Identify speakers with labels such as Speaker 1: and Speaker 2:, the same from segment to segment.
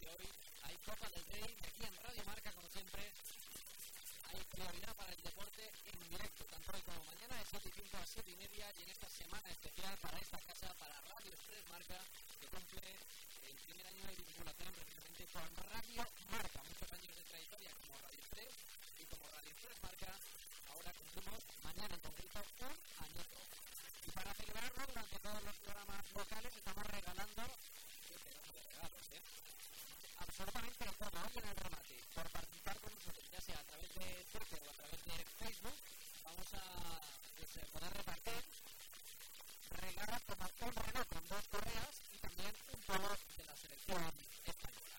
Speaker 1: porque hoy hay Copa del Rey aquí en Radio Marca, como siempre. Hay prioridad para el deporte en directo, tanto hoy como mañana, de 7:05 a 7:30, y en esta semana especial para esta casa, para Radio Express Marca, que cumple el primer año de vinculación precisamente con Radio Marca. Muchos años de trayectoria como Radio Express y como Radio Express Marca. Ahora cumplimos mañana en concreto un añito. Y para celebrarlo, durante todos los programas locales estamos regalando regalos, absolutamente todo. Hoy en el remate, por participar con nosotros, ya sea a través de Twitter o a través de Facebook, vamos a poder repartir regalos como un reloj con 2 correas y también un polo de la selección española.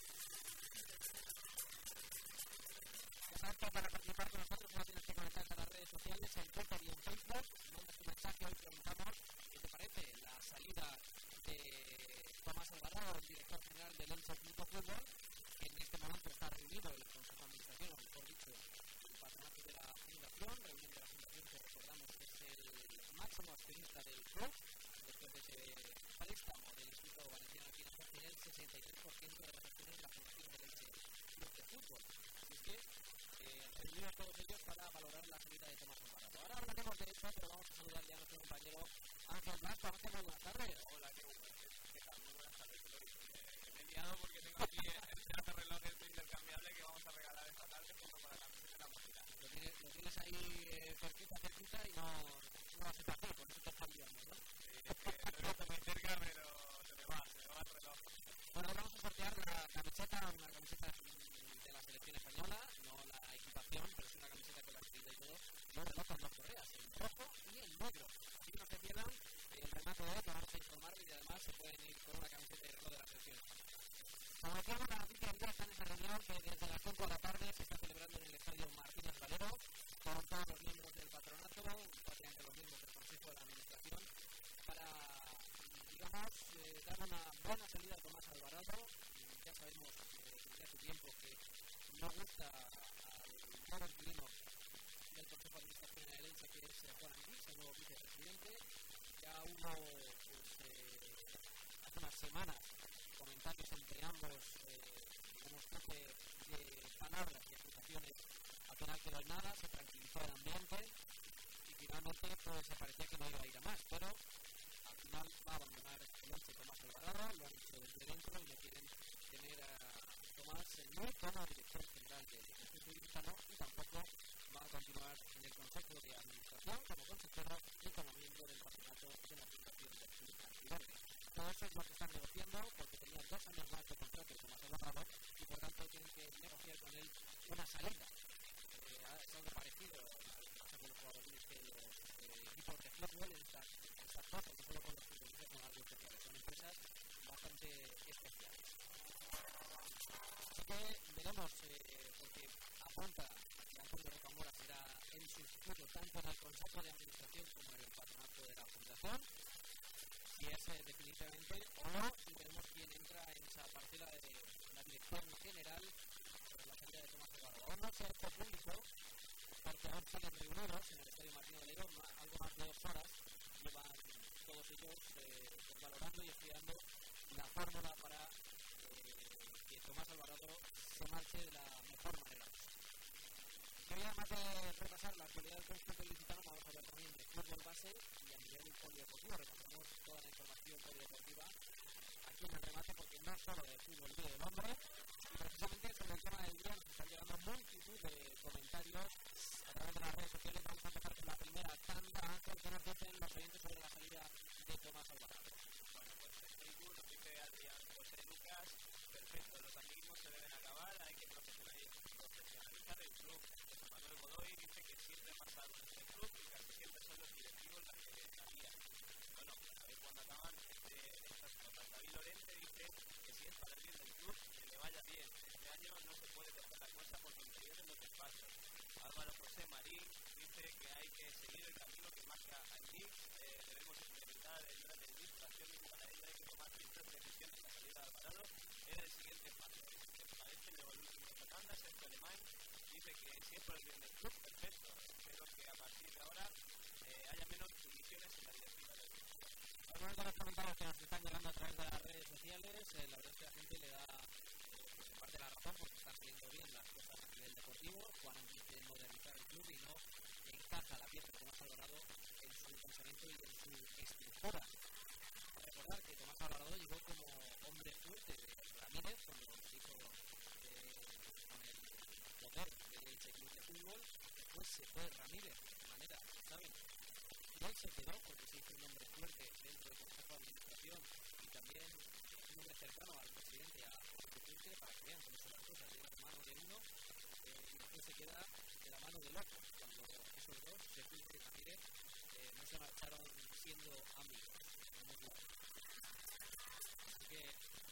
Speaker 1: Ya sabes que para participar con nosotros no tienes que conectarte a las redes sociales, en Twitter y en Facebook. Mandas tu mensaje, hoy preguntamos qué te parece la salida de Tomás Alvarado, el director general del Elche Club de Fútbol, que en este momento está reunido el Consejo de Administración, o mejor dicho, el patronato de la Fundación, reunión de la Fundación que recordamos que es el máximo accionista del club, después de ese préstamo del Instituto Valenciano de Finanzas, tiene el 63% de las acciones de la Fundación del Elche Club de Fútbol. Así es que reunidos todos ellos para valorar la salida de Tomás Alvarado. Ahora hablaremos de eso, pero vamos a saludar ya a nuestro compañero Ángel Blasco. Ángel, buenas tardes.
Speaker 2: Hola, ¿qué tal? Muy buenas tardes, Lori. Me he liado porque tengo aquí el reloj intercambiable que vamos a regalar esta tarde junto con la camiseta de la mochila.
Speaker 1: Lo tienes ahí cerquita y no hace fácil, por eso te están liando, ¿no?
Speaker 2: Lo he visto muy cerca, pero se me va el reloj.
Speaker 1: Bueno, ahora vamos a sortear la camiseta, una camiseta de la selección española, no la equipación, pero es una camiseta con la escrita y todo, y un reloj con 2 correas, el rojo y el negro. Así que no se pierdan el remate de hoy, que vamos a informarles, y además se pueden ir con una camiseta de reloj de la selección española. Como decíamos, la noticia del día está en esa reunión que desde las 5 de la tarde se está celebrando en el estadio Martínez Valero, con todos los miembros del patronato, prácticamente los miembros del Consejo de la Administración, para, digamos, dar una buena salida a Tomás Alvarado. Ya sabemos desde hace tiempo que no gusta al nuevo inquilino del Consejo de Administración de Elche, que es Juan Anguís, el nuevo vicepresidente. Ya hubo, hace unas semanas, comentarios entre ambos, como especie de palabras y acusaciones. Al final quedó en nada, se tranquilizó el ambiente y finalmente pues se parecía que no iba a ir a más, pero al final va a abandonar el Elche Tomás Alvarado. Lo han dicho desde dentro y no quieren tener a Tomás muy como director general del Club Ilicitano, y tampoco va a continuar en el Consejo de Administración como consejero y como miembro del patronato de la Fundación del Club Cantiverde. Todo eso es lo que están negociando, porque tenían 2 años más de contrato con Tomás Alvarado y por tanto tienen que negociar con él una salida. Es algo parecido a lo que pasa con los jugadores que los equipos de fútbol en estas cosas, no solo con los futbolistas, son algo especiales, son empresas bastante especiales. Así que veremos, porque apunta a que Antonio Rocamora será el sustituto tanto en el Consejo de Administración como en el patronato de la Fundación, si es definitivamente o no, y veremos quién entra en esa parcela de la dirección general sobre la salida de Tomás Alvarado. Aún no se ha hecho público, porque aún siguen reunidos en el estadio Martínez Valero, algo más de 2 horas llevan todos ellos valorando y estudiando la fórmula para que Tomás Alvarado se marche de la mejor manera. Y además de repasar la actualidad del Consejo Ilicitano, vamos a hablar también de fútbol base y a nivel polideportivo. Repasamos toda la información polideportiva aquí en el remate, porque no solo de fútbol vive el hombre, y precisamente sobre el tema del día nos están llegando multitud de comentarios a través de las redes sociales. Vamos a empezar con la primera tanda. Ángel, ¿qué nos dicen los oyentes sobre la salida de Tomás Alvarado?
Speaker 2: Bueno, pues en Facebook nos dice Adrián José Lucas: perfecto, los amiguismos se deben acabar, hay que profesionalizar el club. José Manuel Godoy dice que siempre ha pasado en este club y casi siempre son los directivos los que sabían. Bueno, a ver cuándo acaban estas cosas. David Lorente dice que si es para el bien del club, que le vaya bien. Este año no se puede dejar la cosa porque intervienen los espacios. Álvaro José Marín dice que hay que seguir el camino que marca el DIC. Debemos implementar el plan de administración y para ello hay que tomar ciertas decisiones. La salida de Alvarado era el siguiente paso. ¿Qué te parece? Luego el último de esta tanda, Sergio Alemán, dice que si es por el bien del club, perfecto. Espero que a partir de ahora haya menos divisiones en la directiva del club.
Speaker 1: Algunos de los comentarios que nos están llegando a través de las redes sociales, la verdad es que la gente le da razón, porque están saliendo bien las cosas a nivel deportivo. Juan quiere modernizar el club y no encaja la pieza de Tomás Alvarado en su pensamiento y en su estructura. Recordar que Tomás Alvarado llegó como hombre fuerte de Ramírez cuando dijo con el poder del Elche Club de Fútbol. Después se fue Ramírez de manera, ¿saben? Y él se quedó porque se hizo un hombre fuerte dentro del Consejo de Administración y también un hombre cercano al presidente, a Jorge, para que vean cómo son las cosas. Llega de mano de uno y después se queda de la mano del otro. Cuando esos dos, de Jorge y Ramírez, no se marcharon siendo amigos. Así que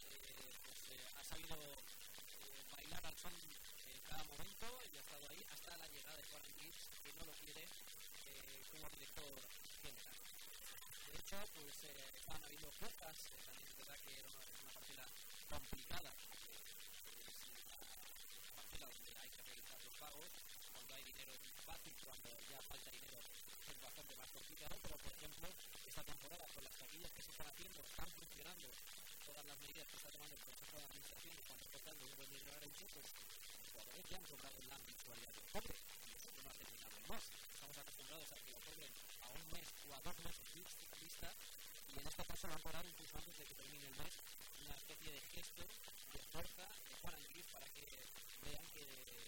Speaker 1: ha sabido bailar al son en cada momento y ha estado ahí hasta la llegada de Juan Gibbs, que no lo quiere como director general. De hecho, pues estaban habiendo ofertas, también es verdad que era una parcela complicada, es la parcela donde hay que realizar los pagos, cuando hay dinero fácil, cuando ya falta dinero es bastante más complicado, pero por ejemplo, esta temporada con las taquillas que se están haciendo, están funcionando todas las medidas que está tomando el Consejo de Administración y cuando está dando un buen dinero al Elche, pues los jugadores ya han cobrado la mensualidad del cobre y nosotros no ha terminado el mes. Estamos acostumbrados a que lo cobren a un mes o a 2 meses vista y en este caso lo han cobrado incluso antes de que termine el mes, una especie de gesto de fuerza de Juan Anguiz para que vean que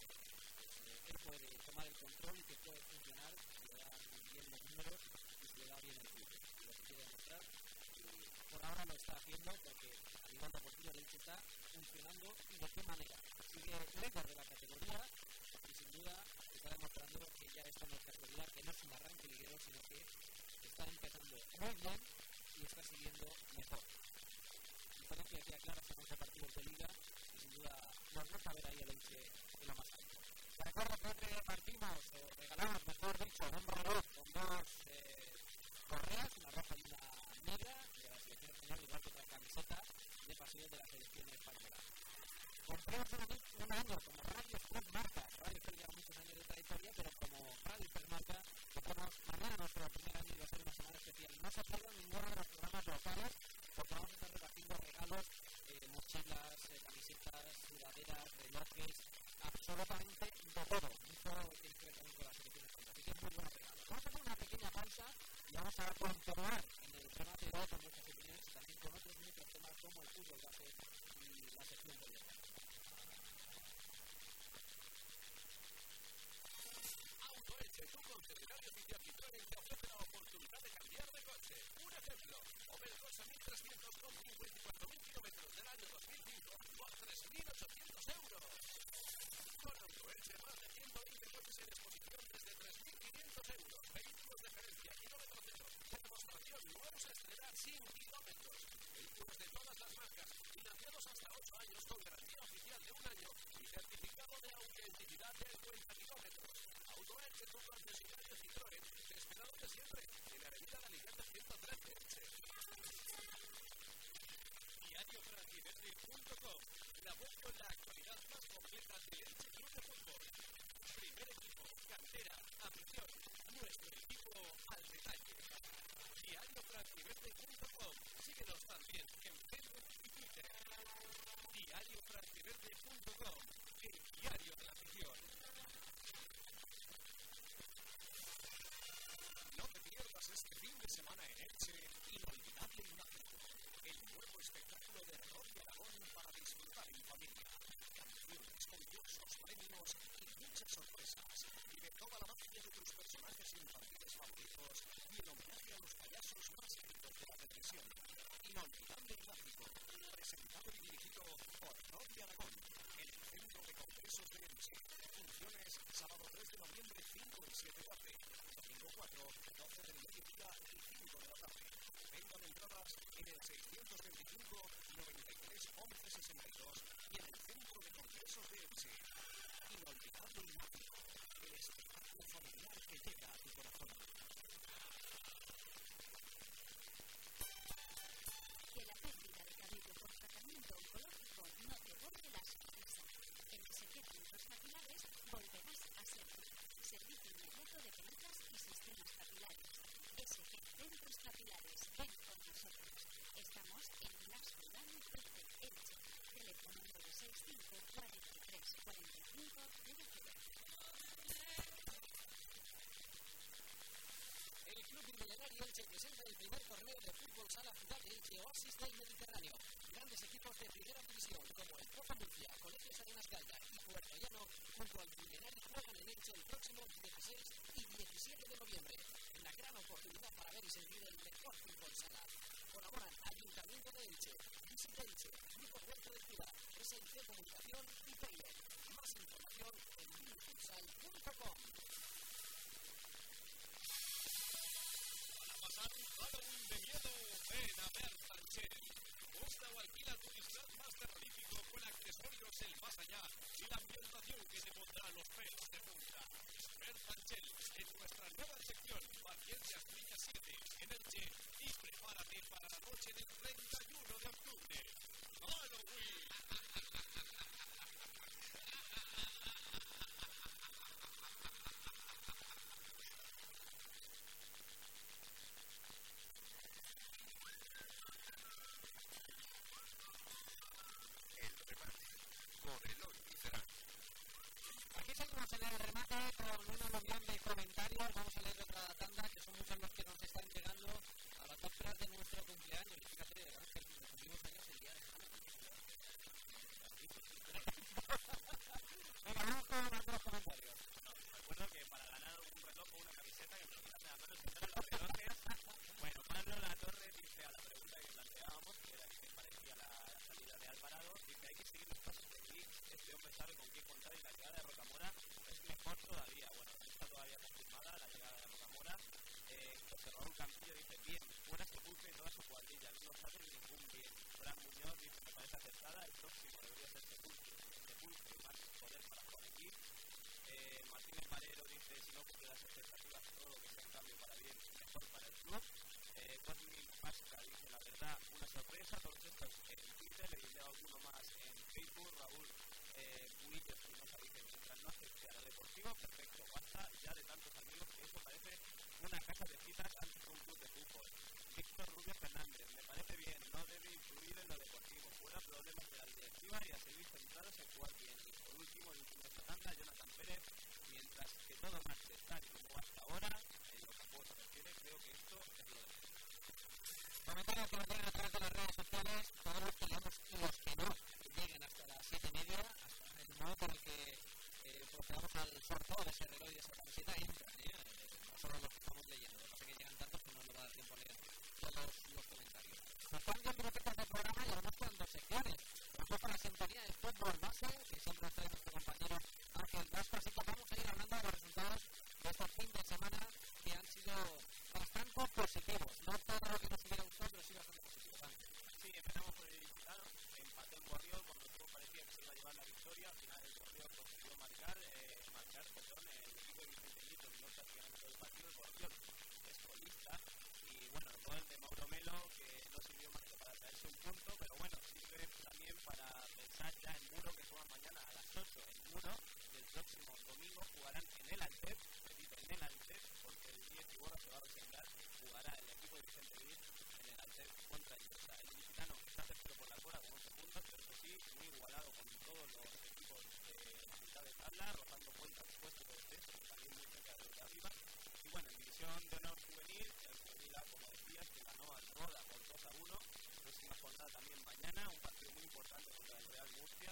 Speaker 1: él puede tomar el control y que puede funcionar si le dan bien los números y si le da bien el club. Y lo que quiere demostrar, por ahora lo está haciendo porque a nivel deportivo el Elche está funcionando y de qué manera. Sigue líder de la categoría y sin duda está demostrando que ya está en la categoría, que no es un arranque liguero, sino que está empezando muy bien y está siguiendo mejor. Diferencia que aclara son 11 partidos de liga y sin duda nos gusta ver ahí el Elche en la más alta. Te recuerdo que partimos o regalamos, mejor dicho, un reloj con 2 correas, una roja y una negra de la selección española, igual que otra camiseta de pasión de la selección española. Compramos un año como Radio Sport Marca. Radio Sport lleva muchos años de trayectoria, pero como Radio Sport Marca, tenemos mañana nuestro primer año y va a ser una semana especial. No se pierdan ninguno de los programas locales, porque vamos a estar repartiendo regalos, mochilas, camisetas, sudaderas, relojes, absolutamente de todo. Mucho tiene que ver también con la selección española. Así que es muy buenos regalos. Vamos a hacer una pequeña pausa y vamos a continuar en el debate de con nuestras opiniones y también con otros muchos temas como el fútbol base y la sección de liga.
Speaker 3: AutoElche, tu concesionario oficial Citroën, te ofrece la oportunidad de cambiar de coche. Un ejemplo, Opel Corsa 1300 con 54.000 kilómetros del año 2005 por 3.800 euros. Con AutoElche, más de 120 coches en exposición desde 3.500 euros. Vehículos de gerencia, kilómetro cero, de demostración, nuevos a estrenar sin kilómetros. Vehículos de todas las marcas, financiados hasta 8 años con garantía oficial de 1 año y certificado de autenticidad de 50 kilómetros. AutoElche, tu concesionario Citroën, esperándote siempre en la avenida Alicante 113 Elche. DiarioFranquiVerde.com, la web con la actualidad más completa del Elche Club de Fútbol. Primer equipo, cantera, afición, nuestro equipo al detalle. DiarioFranquiVerde.com, síguenos también en Facebook y Twitter. DiarioFranquiVerde.com, el diario de la afición. No te pierdas este fin de semana en Elche, Inolvidable y Mágico, el nuevo espectáculo de Rock de Aragón para disfrutar en familia. Canciones, concursos, premios y muchas sorpresas. Vive toda la magia de tus personajes infantiles favoritos y el homenaje a los payasos más queridos de la televisión. Inolvidable y Mágico, presentado y dirigido por Rock de Aragón, en el Centro de Congresos de Elche. Funciones sábado 3 de noviembre, 5 y 7 de abril. 4, 12 del mediodía y 5 de la tarde. Vendan entradas en el 625 93 11 62 y en el Centro de Congresos de Elche. Inolvidable y Mágico, el espectáculo familiar que llega a tu corazón.
Speaker 4: Que la pérdida de cabello por tratamiento oncológico no te borre la sonrisa. En SG Centros Capilares volverás a ser tú. Servicio inmediato de pelucas y sistemas capilares. SG Centros Capilares, ven con nosotros. Estamos en Blasco Llano 13, Elche. Teléfono 965 40
Speaker 3: Club Milenario Elche presenta el primer torneo de fútbol sala Ciudad de Elche, Oasis del Mediterráneo. Grandes equipos de primera división como el Pozo Murcia, Colegios Arenas Calda y Puerto Llano, junto al Milenario, juegan en Elche el próximo 16 y 17 de noviembre. La gran oportunidad para ver y sentir el mejor fútbol sala. Colaboran Ayuntamiento de Elche, Visit Elche, Grupo Huerto de Ciudad, SIC Comunicación y Paylet. Más información en milfutsal.com.
Speaker 5: Para pasar un Halloween de miedo, ven a ver Fanchel. Busca o alquila tu disfraz más terrorífico con accesorios el más allá y la ambientación que te pondrá los pelos de punta. Ver Fanchel en nuestra nueva sección, Paciencia Estrella 7, en Elche, y prepárate para la noche del 31 de octubre. ¡Halloween!
Speaker 1: Aquí seguimos en el remate con una montón de comentarios. Vamos a leer otra tanda, que son muchos los que nos están llegando a la top 3 de nuestro cumpleaños. Fíjate, Ángel, que cumplimos años el día de semana. Venga, vamos con algunos comentarios.
Speaker 2: Recuerdo que para ganar un reloj o una camiseta que me lo quitas de la mano siempre los relojes. Bueno, Pablo Latorre dice a la pregunta que planteábamos, que era que parecía la salida de Alvarado, dice hay que seguir los pasos de Gui. Este hombre sabe con quién contar y la llegada de Rocamora es mejor todavía. Bueno, no está todavía confirmada la llegada de Rocamora. José Raúl Campillo dice bien, fuera Sepulcro y toda su cuadrilla, no nos hace ningún bien. Fran Muñoz dice me parece acertada, el próximo debería ser Sepulcro y más poder para jugar aquí. Martínez Valero dice si no cumple las expectativas, todo lo que sea en cambio para bien, mejor para el club. Cosmin Pasca dice la verdad, una sorpresa, todos estos en Twitter, le diré alguno más en Facebook. Raúl Buillo Espinosa dice mientras no acepte a lo deportivo, perfecto, basta ya de tantos amigos que eso parece una casa de citas antes de un club de fútbol. Víctor Rubio Fernández, me parece bien, no debe influir en lo deportivo, fuera problemas de la directiva y a seguir centrados en jugar bien. Y por último, el último de esta tanda, Jonathan Pérez, mientras que todo marche tal como hasta ahora, en lo que a juego se refiere, creo que esto es lo de
Speaker 1: Comentarios que nos llegan a través de las redes sociales, todos los que leemos y los que no lleguen hasta las 7:30, hasta el momento en el que procedamos al sorteo de ese reloj y de esa camiseta, entran, no solo los que estamos leyendo, lo que pasa es que llegan tantos que no nos va a dar tiempo a leer todos los comentarios. Nos están viendo minutos del programa y además quedan dos secciones. Vamos con la sintonía del fútbol base, que siempre nos trae nuestro compañero Ángel Vasco, así que vamos a ir hablando de los resultados de estos fin de semana que han sido bastante positivos. No todo lo que nos hubiera gustado, pero sí bastante positivos.
Speaker 2: Sí, empezamos por el Ilicitano, empató en Borriol, cuando todo parecía que se iba a llevar la victoria, al final el Borriol consiguió marcar, el equipo de Vicente Lito dominó prácticamente todo el partido, el Borriol es colista, y bueno, el gol de Mauro Melo, que no sirvió más que para traerse un punto, pero bueno, sirve también para pensar ya en Muro, que juega mañana a las 8, el Muro, y el próximo domingo jugarán en el Altep, repito, en el Altep, porque el 10 Iborra se va a resentar, jugará el equipo de Vicente Lito en el Altep contra el Ibersa. El Ilicitano está tercero por la cola con 11 puntos, pero eso sí, muy igualado con todos los equipos de la mitad de tabla, rozando puestos de descenso, también muy cerca de los de arriba. Y bueno, en división de honor juvenil, el Juvenil A, como decías, que ganó al Roda por 2-1. Próxima jornada también mañana, un partido muy importante contra el Real Murcia,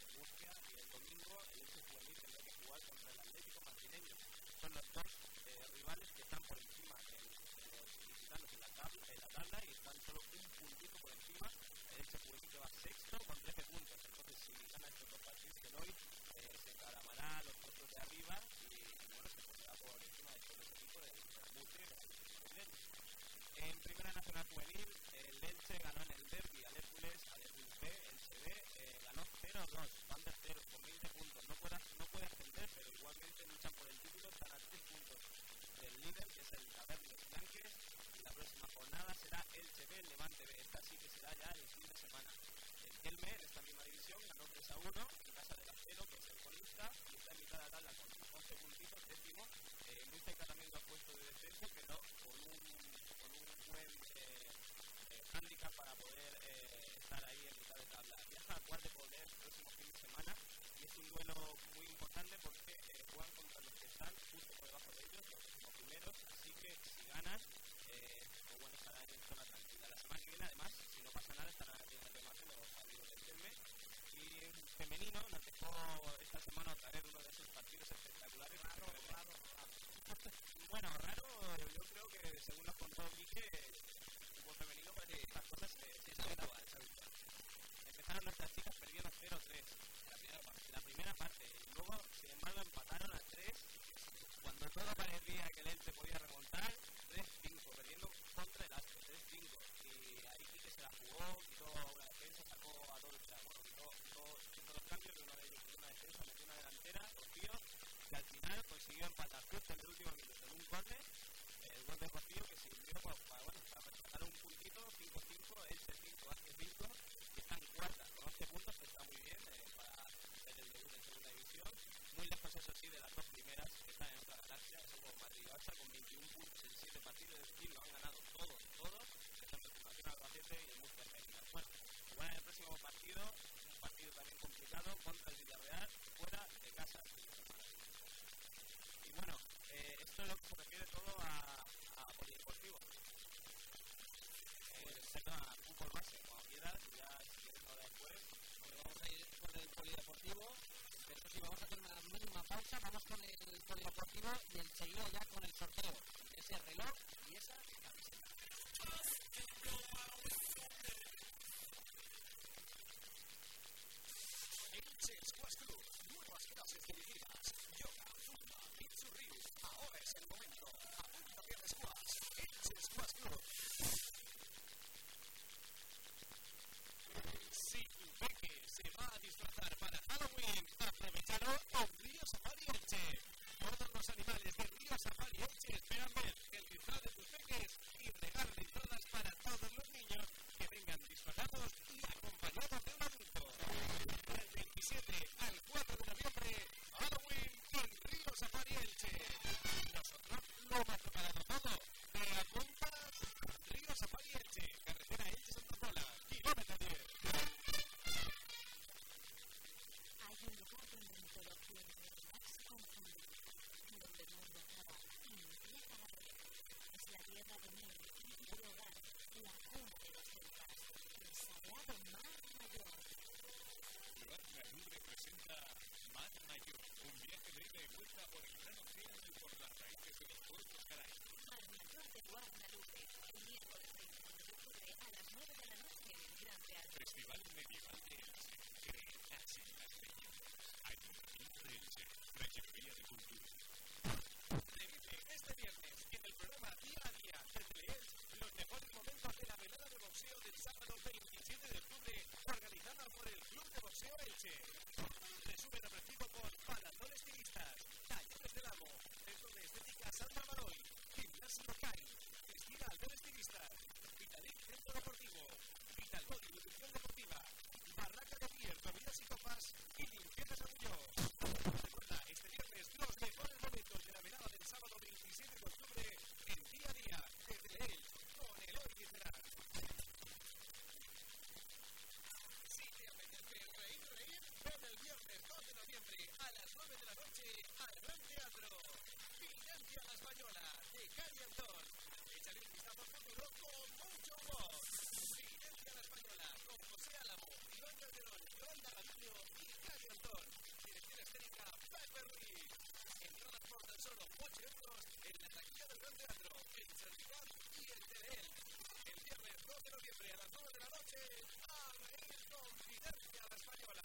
Speaker 2: y el domingo el Elche Juvenil tendrá que jugar contra el Atlético Madrileño. Son los dos rivales que están por encima de los ilicitanos en la tabla y están solo un puntito por encima. El Elche Juvenil que va sexto con 13 puntos. Entonces, si gana estos dos partidos de hoy, se encaramará a los puestos de arriba y bueno, se pondrá por encima de todo ese equipo del Murcia y del Atlético Madrileño. En Primera Nacional Juvenil, el Elche ganó en el derbi al Hércules B, el CB ganó 0-2, van terceros con 20 puntos, no puede ascender, pero igualmente luchan por el título, están a 3 puntos del líder en zona tranquila. La semana que viene, además, si no pasa nada, estarán aquí en el remate los amigos del Telme. Y femenino nos dejó esta semana traer uno de esos partidos espectaculares. Bueno, raro, yo creo que según nos contó Quique, el fútbol femenino parece que estas cosas se habitual. Empezaron nuestras chicas perdiendo 0-3 la primera parte, y luego, sin embargo, empataron a 3 cuando todo parecía que el Elche podía remontar. 3-5, perdiendo contra el Aspe, 3-5, y ahí Quique se la jugó, quitó una defensa, sacó a todos, hizo los cambios de una defensa, metió una delantera, Rocío, y al final consiguió empatar justo en el último minuto en un córner, el gol de Rocío, que sirvió para rescatar un puntito. 5-5, Elche 5, Aspe 5, y están cuartas con 11 puntos, que está muy bien para hacer el debut en segunda división, muy lejos eso sí de las dos primeras que están en otra galaxia, eso como Madrid y Barça con 21 puntos en 7 partidos, es decir, lo han ganado todos, que son el Fundación Albacete y el Murcia Técnica. Bueno, jugar en el próximo partido, un partido también complicado contra el Villarreal, fuera de casa. Y bueno, esto es lo que se refiere todo a polideportivo. A fútbol base, como quieras, ya si quieres ahora después, pues vamos a ir con el polideportivo. Pero sí, vamos a hacer una mínima pausa, vamos con el polideportivo y enseguida ya con el sorteo. Ese reloj y esa camiseta.
Speaker 3: Elche Squash Club, nuevas clases dirigidas, yoga, zumba, Mitsuryu. Ahora es el momento. Apúntate al squash. Elche Squash Club.
Speaker 5: Si tu peque se va a disfrazar para Halloween, aprovechalo en Río Safari Elche. Todos los animales de Río Safari Elche esperan ver el disfraz de tus peques y regalan entradas para todos los niños que vengan disfrazados y acompañados de un adulto. Del 27 al 4 de noviembre, Halloween en Río Safari Elche. Nosotros lo hemos preparado todo. ¿Te apuntas? Río Safari Elche, carretera Elche-Santa Pola, kilómetro 10.
Speaker 4: Hay un lugar donde mitología y realidad se confunden, donde el mundo acaba y empieza la vida. Es la tierra de miel y de hogar, la cuna de las elfas, el sagrado Mar Mayor.
Speaker 3: Mar Mayor presenta Mar Mayor, un viaje de ida y vuelta por el gran océano y por las raíces de los pueblos caraíbos.
Speaker 4: Mar Mayor de Guadalupe, el miércoles 21 de octubre a las 9 de la noche en el Gran Teatro.
Speaker 3: Festival Medieval de Elche. Creerás en las leyendas. Ayuntamiento de Elche. Regiduría de Cultura.
Speaker 5: Revive este viernes en el programa Día a Día de Teleelch los mejores momentos de la velada de boxeo del sábado 27 de octubre, organizada por el Club de Boxeo Elche. Resumen ofrecido por Paladón Estilistas, Talleres del Amo, Centro de Estética Sandra Maroy, Gimnasio Kai, Cristina Albert Estilistas, Vitalik Centro Deportivo, Vital Body Nutrición Deportiva, Barraca de Pier, Comidas y Copas y Limpiezas Agullós. Recuerda, este viernes los mejores momentos de la velada del sábado 27 de octubre en Día a Día de Teleelch con Eloy Guicerán.
Speaker 3: Si te apetece reír, ven el viernes 2 de noviembre a las 9 de la noche al Gran Teatro. Fidencia a la Española de Cari Antón. Échale un vistazo futuro con mucho humor. Fidencia a la Española con José Álamo, Iván Calderón, Yolanda Galindo y Cari Antón. Dirección escénica Pepe Ruiz. Entradas por tan solo 8 euros en la taquilla del Gran Teatro, el Certicat y el Teleelch. El viernes 2 de noviembre a las 9 de la noche, a reír con Fidencia a la Española.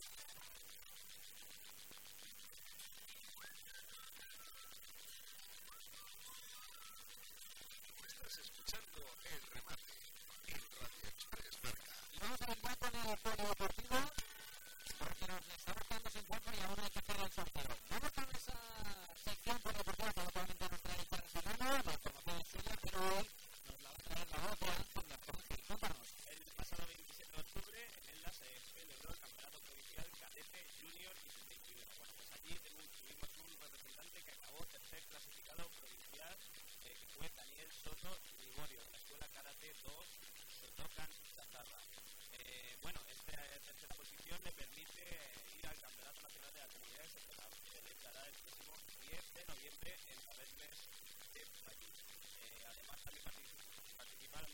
Speaker 3: Estás escuchando El Remate en Radio Express Berga.
Speaker 1: Y vamos a entrar con el polideportivo porque nos estamos quedando sin tiempo y aún hay que hacer el sorteo. Vamos con esa sección polideportiva que actualmente nos trae Carlos Serrano, la información es suya, pero hoy nos la va a traer la voz de Ángel Marcón. Cuéntanos.
Speaker 2: El pasado 27 de octubre en Elda se celebró el Campeonato Provincial Cadete Junior y Sub-21. Bueno, pues allí tuvimos un representante que acabó tercer clasificado provincial, que fue Daniel Soto Ligorio, de la Escuela Karate 2 Sotokan Chazarra. Bueno, esta tercera posición le permite ir al Campeonato Nacional de la Comunidad que se celebrará el próximo 10 de noviembre en Tabernes de París. Además también participaron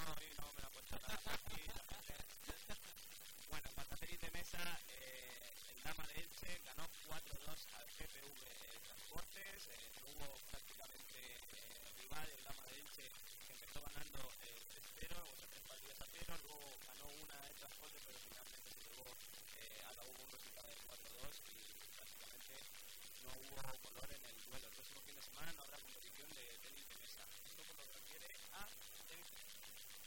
Speaker 2: hoy no me lo ha puesto nada fácil. Bueno, para tenis de mesa, el Dama de Elche ganó 4-2 al GPV Transportes. No hubo prácticamente rival. El Dama de Elche que empezó ganando 3-0, o sea, 3 partidas a 0. Luego ganó una de Transporte, pero finalmente se llevó a cabo un resultado de 4-2 y prácticamente no hubo color en el duelo. El próximo fin de semana no habrá competición de tenis de mesa. Esto por lo que refiere a tenis de mesa.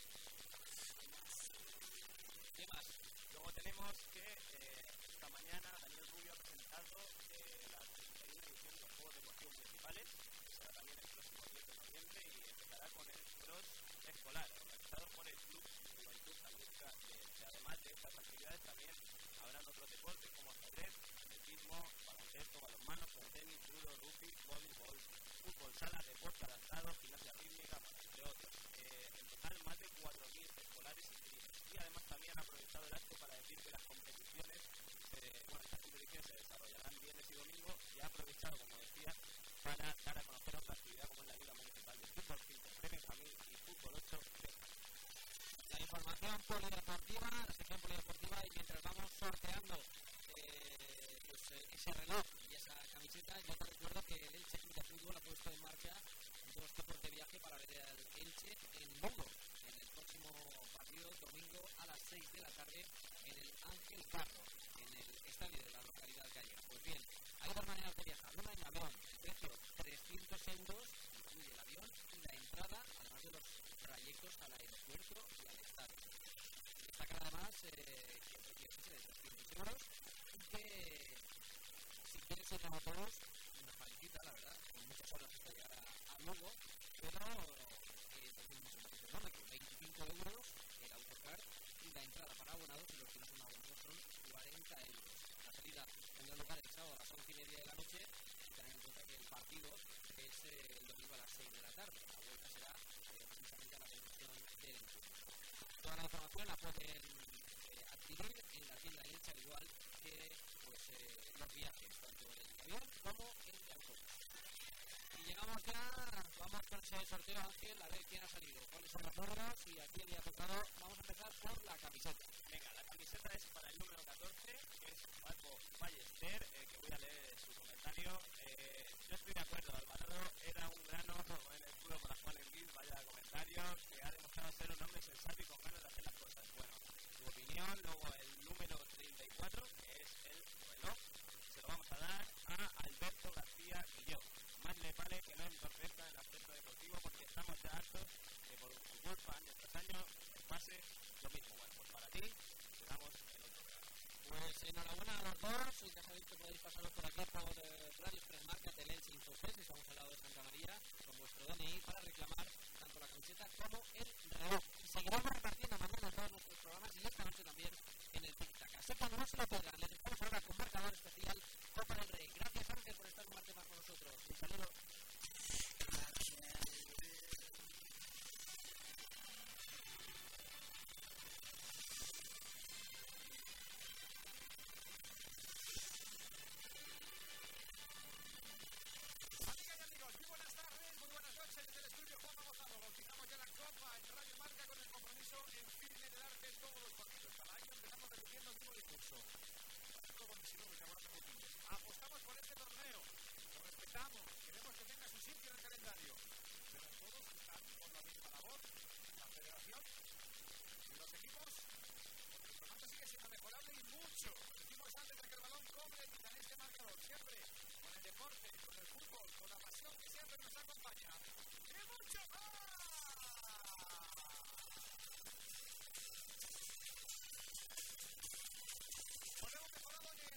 Speaker 2: ¿Qué más? Luego tenemos que esta mañana Daniel Rubio ha presentado la 31 edición de los Juegos Deportivos Municipales, que será también el próximo 10 de noviembre y empezará con el cross escolar, organizado por el Club Juventud Atlética de Elche. Además de estas actividades también habrán otros deportes como ajedrez, atletismo, baloncesto, balonmano, tenis, judo, rugby, voleibol, fútbol sala, deporte adaptado, gimnasia rítmica, entre otros. En total más de 4.000 escolares inscritos. Y además también han aprovechado el acto para decir que estas competiciones se desarrollarán viernes y domingo y ha aprovechado, como decía, para dar a conocer otra actividad como es la Liga Municipal de Fútbol 5, Premio Famil y Fútbol 8.
Speaker 1: La información polideportiva, la sección polideportiva, y mientras vamos sorteando ese reloj y esa camiseta, yo te recuerdo que el Elche Club de Fútbol ha puesto en marcha 2 tipos de viaje para ver al Elche en Lugo, en el próximo partido, domingo a las 6 de la tarde, en el Ángel Carro, en el estadio de la localidad gallega. Pues bien, hay 2 maneras de viajar. Una en avión, el precio 300 euros, incluye el avión y la entrada, además de los trayectos al aeropuerto y al estadio. Destaca además que el precio es de 300 euros y que si quieres ir a todos, nos facilita, la verdad, con muchas horas hasta llegar a Lugo, pero tenemos un kilómetro, 25 euros el autocar y la entrada para abonados, y los que no son abonados son 40 euros. La salida tendrá lugar el sábado a las 11:30 de la noche, y tener en cuenta que el partido es el domingo a las 6 de la tarde. La vuelta será precisamente a la conclusión del encuentro. Toda la información la pueden adquirir en la tienda Elche, al igual que los viajes, tanto el avión como el de autobús. Y llegamos ya, vamos con ese sorteo, Ángel, a ver quién ha salido, cuáles son los números y a quién le ha tocado. Vamos a empezar por la camiseta.
Speaker 2: Venga, la camiseta es para el número 14, que es Paco Ballester, que voy a leer su comentario. Yo estoy de acuerdo, Alvarado era un gran ojo en el culo para Juan Enguiz, vaya comentario, que ha demostrado ser un hombre sensato y con ganas de hacer las cosas. Bueno, su opinión. Luego el número 34, que es el reloj, se lo vamos a dar a Alberto García Guilló. Más le vale que no entorpezca el aspecto deportivo, porque estamos ya hartos que por su culpa año tras año pase lo mismo. Bueno, pues para ti te damos el otro regalo.
Speaker 1: Pues enhorabuena a los dos, y ya sabéis que podéis pasaros por aquí por Radio Express Market del Elche Infocés, estamos al lado de Santa María, con vuestro DNI para reclamar tanto la camiseta como el reloj. Y seguiremos repartiendo mañana todos nuestros programas y esta noche también en el Tic-Tac. Así que no se lo pierdan, les dejamos ahora con marcador especial Copa del Rey. Gracias, Ángel, por estar un martes más con nosotros. Un saludo.
Speaker 3: Desde el estudio Juan Gonzalo, bautizamos ya la Copa en Radio Marca con el compromiso en firme de darte todos los partidos. Cada año empezamos repitiendo el mismo discurso. Apostamos por este torneo, lo respetamos, queremos que tenga su sitio en el calendario, pero todos están por la misma labor, la federación y los equipos, porque el formato sigue siendo mejorable y mucho. Decimos antes de que el balón cobre en este marcador, siempre con el deporte, con el fútbol, con la pasión que siempre nos acompaña. ¡Y mucho más!